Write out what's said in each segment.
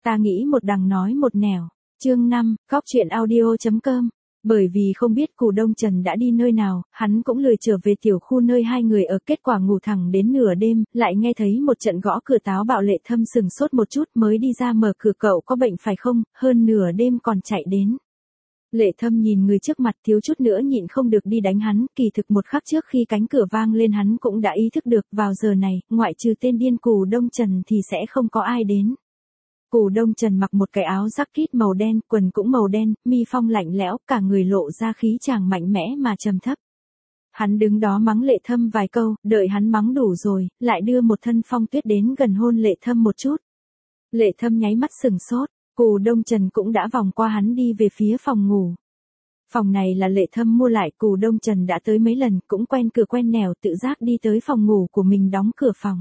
Ta nghĩ một đằng nói một nẻo. Chương 5, góc truyện audio.com. Bởi vì không biết Cù Đông Trần đã đi nơi nào, hắn cũng lười trở về tiểu khu nơi hai người ở, kết quả ngủ thẳng đến nửa đêm, lại nghe thấy một trận gõ cửa. Táo bạo Lệ Thâm sừng sốt một chút mới đi ra mở cửa. Cậu có bệnh phải không, hơn nửa đêm còn chạy đến. Lệ Thâm nhìn người trước mặt thiếu chút nữa nhịn không được đi đánh hắn, kỳ thực một khắc trước khi cánh cửa vang lên hắn cũng đã ý thức được vào giờ này, ngoại trừ tên điên Cù Đông Trần thì sẽ không có ai đến. Cù Đông Trần mặc một cái áo jacket màu đen, quần cũng màu đen, mi phong lạnh lẽo, cả người lộ ra khí chàng mạnh mẽ mà trầm thấp. Hắn đứng đó mắng Lệ Thâm vài câu, đợi hắn mắng đủ rồi, lại đưa một thân phong tuyết đến gần hôn Lệ Thâm một chút. Lệ Thâm nháy mắt sừng sốt, Cù Đông Trần cũng đã vòng qua hắn đi về phía phòng ngủ. Phòng này là Lệ Thâm mua lại, Cù Đông Trần đã tới mấy lần, cũng quen cửa quen nẻo, tự giác đi tới phòng ngủ của mình đóng cửa phòng.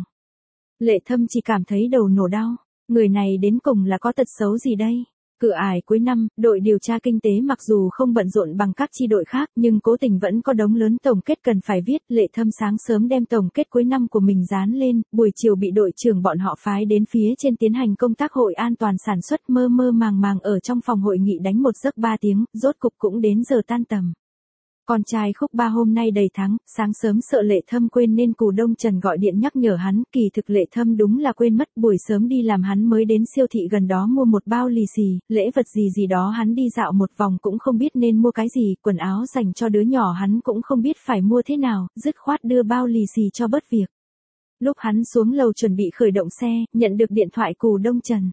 Lệ Thâm chỉ cảm thấy đầu nổ đau. Người này đến cùng là có tật xấu gì đây? Cửa ải cuối năm, đội điều tra kinh tế mặc dù không bận rộn bằng các chi đội khác nhưng cố tình vẫn có đống lớn tổng kết cần phải viết. Lệ Thâm sáng sớm đem tổng kết cuối năm của mình dán lên, buổi chiều bị đội trưởng bọn họ phái đến phía trên tiến hành công tác hội an toàn sản xuất. Mơ mơ màng màng ở trong phòng hội nghị đánh một giấc 3 tiếng, rốt cục cũng đến giờ tan tầm. Con trai Khúc Ba hôm nay đầy tháng, sáng sớm sợ Lệ Thâm quên nên Cù Đông Trần gọi điện nhắc nhở hắn, kỳ thực Lệ Thâm đúng là quên mất, buổi sớm đi làm hắn mới đến siêu thị gần đó mua một bao lì xì, lễ vật gì đó hắn đi dạo một vòng cũng không biết nên mua cái gì, quần áo dành cho đứa nhỏ hắn cũng không biết phải mua thế nào, dứt khoát đưa bao lì xì cho bớt việc. Lúc hắn xuống lầu chuẩn bị khởi động xe, nhận được điện thoại Cù Đông Trần.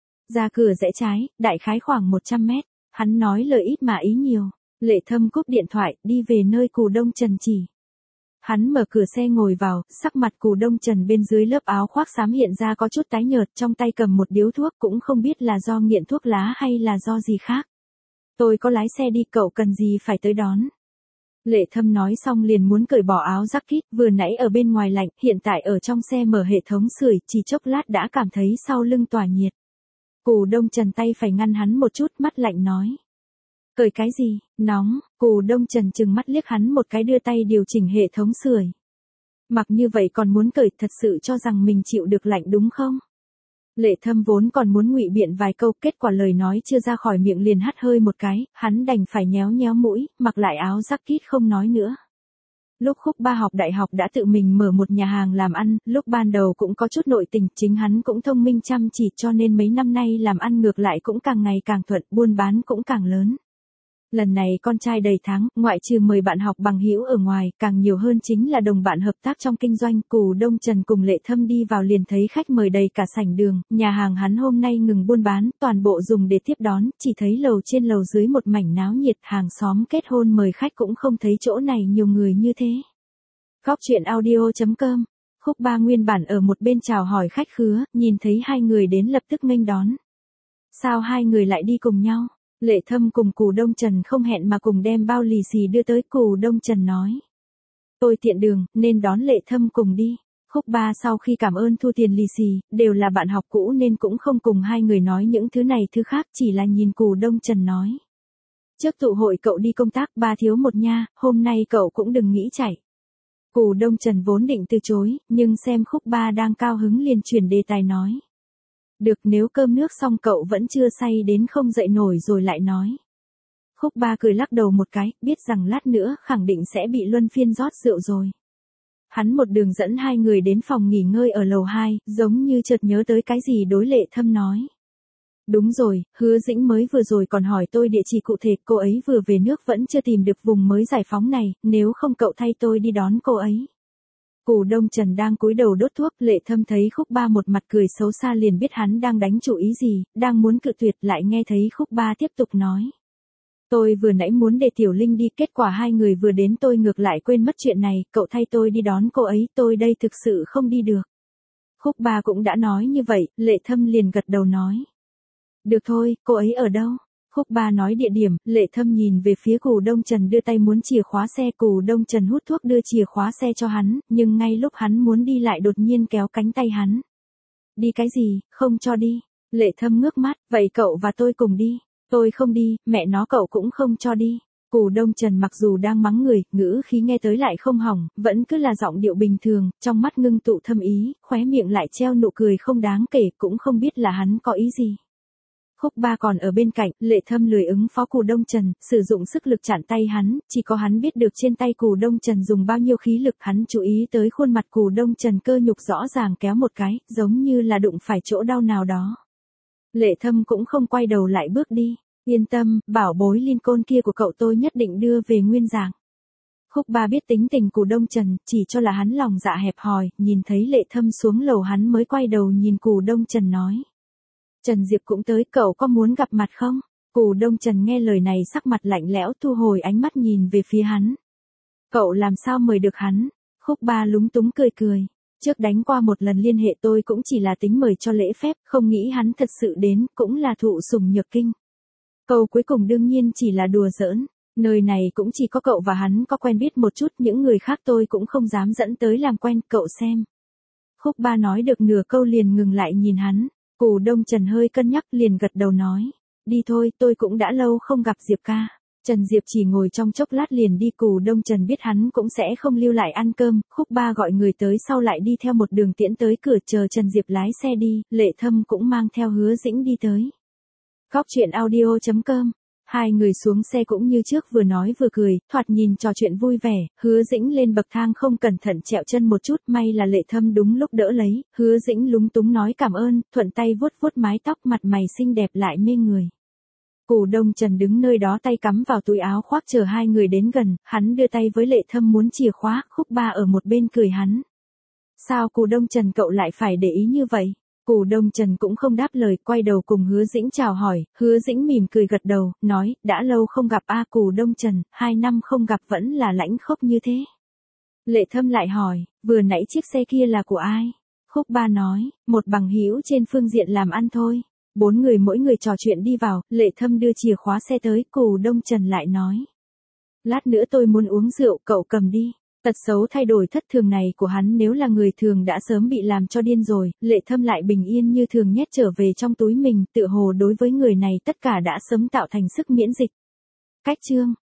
Ra cửa rẽ trái, đại khái khoảng 100 mét, hắn nói lời ít mà ý nhiều. Lệ Thâm cúp điện thoại, đi về nơi Cù Đông Trần chỉ. Hắn mở cửa xe ngồi vào, sắc mặt Cù Đông Trần bên dưới lớp áo khoác xám hiện ra có chút tái nhợt, trong tay cầm một điếu thuốc, cũng không biết là do nghiện thuốc lá hay là do gì khác. Tôi có lái xe đi, cậu cần gì phải tới đón. Lệ Thâm nói xong liền muốn cởi bỏ áo jacket, vừa nãy ở bên ngoài lạnh, hiện tại ở trong xe mở hệ thống sưởi, chỉ chốc lát đã cảm thấy sau lưng tỏa nhiệt. Cù Đông Trần tay phải ngăn hắn một chút, mắt lạnh nói. Cởi cái gì, nóng, Cù Đông Trần trừng mắt liếc hắn một cái, đưa tay điều chỉnh hệ thống sưởi. Mặc như vậy còn muốn cởi, thật sự cho rằng mình chịu được lạnh đúng không? Lệ Thâm vốn còn muốn ngụy biện vài câu, kết quả lời nói chưa ra khỏi miệng liền hắt hơi một cái, hắn đành phải nhéo nhéo mũi, mặc lại áo jacket không nói nữa. Lúc Khúc Ba học đại học đã tự mình mở một nhà hàng làm ăn, lúc ban đầu cũng có chút nội tình, chính hắn cũng thông minh chăm chỉ cho nên mấy năm nay làm ăn ngược lại cũng càng ngày càng thuận, buôn bán cũng càng lớn. Lần này con trai đầy tháng, ngoại trừ mời bạn học bằng hữu ở ngoài, càng nhiều hơn chính là đồng bạn hợp tác trong kinh doanh. Cù Đông Trần cùng Lệ Thâm đi vào liền thấy khách mời đầy cả sảnh đường, nhà hàng hắn hôm nay ngừng buôn bán, toàn bộ dùng để tiếp đón, chỉ thấy lầu trên lầu dưới một mảnh náo nhiệt, hàng xóm kết hôn mời khách cũng không thấy chỗ này nhiều người như thế. Góc truyện audio.com. Khúc Ba nguyên bản ở một bên chào hỏi khách khứa, nhìn thấy hai người đến lập tức nghênh đón. Sao hai người lại đi cùng nhau? Lệ Thâm cùng Cù Đông Trần không hẹn mà cùng đem bao lì xì đưa tới. Cù Đông Trần nói. Tôi tiện đường, nên đón Lệ Thâm cùng đi. Khúc Ba sau khi cảm ơn thu tiền lì xì, đều là bạn học cũ nên cũng không cùng hai người nói những thứ này thứ khác, chỉ là nhìn Cù Đông Trần nói. Trước tụ hội cậu đi công tác, ba thiếu một nha, hôm nay cậu cũng đừng nghĩ chạy. Cù Đông Trần vốn định từ chối, nhưng xem Khúc Ba đang cao hứng liền chuyển đề tài nói. Được, nếu cơm nước xong cậu vẫn chưa say đến không dậy nổi rồi lại nói. Khúc Ba cười lắc đầu một cái, biết rằng lát nữa khẳng định sẽ bị luân phiên rót rượu rồi. Hắn một đường dẫn hai người đến phòng nghỉ ngơi ở lầu 2, giống như chợt nhớ tới cái gì đối Lệ Thâm nói. Đúng rồi, Hứa Dĩnh mới vừa rồi còn hỏi tôi địa chỉ cụ thể, cô ấy vừa về nước vẫn chưa tìm được vùng mới giải phóng này, nếu không cậu thay tôi đi đón cô ấy. Cù Đông Trần đang cúi đầu đốt thuốc, Lệ Thâm thấy Khúc Ba một mặt cười xấu xa liền biết hắn đang đánh chủ ý gì, đang muốn cự tuyệt lại nghe thấy Khúc Ba tiếp tục nói. Tôi vừa nãy muốn để Tiểu Linh đi, kết quả hai người vừa đến tôi ngược lại quên mất chuyện này, cậu thay tôi đi đón cô ấy, tôi đây thực sự không đi được. Khúc Ba cũng đã nói như vậy, Lệ Thâm liền gật đầu nói. Được thôi, cô ấy ở đâu? Khúc Ba nói địa điểm, Lệ Thâm nhìn về phía Cù Đông Trần đưa tay muốn chìa khóa xe. Cù Đông Trần hút thuốc đưa chìa khóa xe cho hắn, nhưng ngay lúc hắn muốn đi lại đột nhiên kéo cánh tay hắn. Đi cái gì, không cho đi. Lệ Thâm ngước mắt, vậy cậu và tôi cùng đi. Tôi không đi, mẹ nó cậu cũng không cho đi. Cù Đông Trần mặc dù đang mắng người, ngữ khí nghe tới lại không hỏng, vẫn cứ là giọng điệu bình thường, trong mắt ngưng tụ thâm ý, khóe miệng lại treo nụ cười không đáng kể, cũng không biết là hắn có ý gì. Khúc Ba còn ở bên cạnh, Lệ Thâm lười ứng phó Cù Đông Trần, sử dụng sức lực chặn tay hắn, chỉ có hắn biết được trên tay Cù Đông Trần dùng bao nhiêu khí lực, hắn chú ý tới khuôn mặt Cù Đông Trần cơ nhục rõ ràng kéo một cái, giống như là đụng phải chỗ đau nào đó. Lệ Thâm cũng không quay đầu lại bước đi, yên tâm, bảo bối Lincoln kia của cậu tôi nhất định đưa về nguyên dạng. Khúc Ba biết tính tình Cù Đông Trần, chỉ cho là hắn lòng dạ hẹp hòi, nhìn thấy Lệ Thâm xuống lầu hắn mới quay đầu nhìn Cù Đông Trần nói. Trần Diệp cũng tới, cậu có muốn gặp mặt không? Cù Đông Trần nghe lời này sắc mặt lạnh lẽo thu hồi ánh mắt nhìn về phía hắn. Cậu làm sao mời được hắn? Khúc Ba lúng túng cười cười. Trước đánh qua một lần liên hệ tôi cũng chỉ là tính mời cho lễ phép, không nghĩ hắn thật sự đến, cũng là thụ sủng nhược kinh. Câu cuối cùng đương nhiên chỉ là đùa giỡn. Nơi này cũng chỉ có cậu và hắn có quen biết một chút, những người khác tôi cũng không dám dẫn tới làm quen, cậu xem. Khúc Ba nói được nửa câu liền ngừng lại nhìn hắn. Cù Đông Trần hơi cân nhắc liền gật đầu nói. Đi thôi, tôi cũng đã lâu không gặp Diệp ca. Trần Diệp chỉ ngồi trong chốc lát liền đi. Cù Đông Trần biết hắn cũng sẽ không lưu lại ăn cơm. Khúc Ba gọi người tới sau lại đi theo một đường tiễn tới cửa chờ Trần Diệp lái xe đi. Lệ Thâm cũng mang theo Hứa Dĩnh đi tới. Góc chuyện audio.com. Hai người xuống xe cũng như trước vừa nói vừa cười, thoạt nhìn trò chuyện vui vẻ, Hứa Dĩnh lên bậc thang không cẩn thận trẹo chân một chút, may là Lệ Thâm đúng lúc đỡ lấy, Hứa Dĩnh lúng túng nói cảm ơn, thuận tay vuốt vuốt mái tóc, mặt mày xinh đẹp lại mê người. Cù Đông Trần đứng nơi đó tay cắm vào túi áo khoác chờ hai người đến gần, hắn đưa tay với Lệ Thâm muốn chìa khóa, Khúc Ba ở một bên cười hắn. Sao Cù Đông Trần cậu lại phải để ý như vậy? Cù Đông Trần cũng không đáp lời, quay đầu cùng Hứa Dĩnh chào hỏi, Hứa Dĩnh mỉm cười gật đầu, nói, đã lâu không gặp a Cù Đông Trần, 2 năm không gặp vẫn là lãnh khốc như thế. Lệ Thâm lại hỏi, vừa nãy chiếc xe kia là của ai? Khúc Ba nói, một bằng hữu trên phương diện làm ăn thôi. 4 người mỗi người trò chuyện đi vào, Lệ Thâm đưa chìa khóa xe tới, Cù Đông Trần lại nói. Lát nữa tôi muốn uống rượu, cậu cầm đi. Tật xấu thay đổi thất thường này của hắn nếu là người thường đã sớm bị làm cho điên rồi, Lệ Thâm lại bình yên như thường nhét trở về trong túi mình, tựa hồ đối với người này tất cả đã sớm tạo thành sức miễn dịch. Cách chương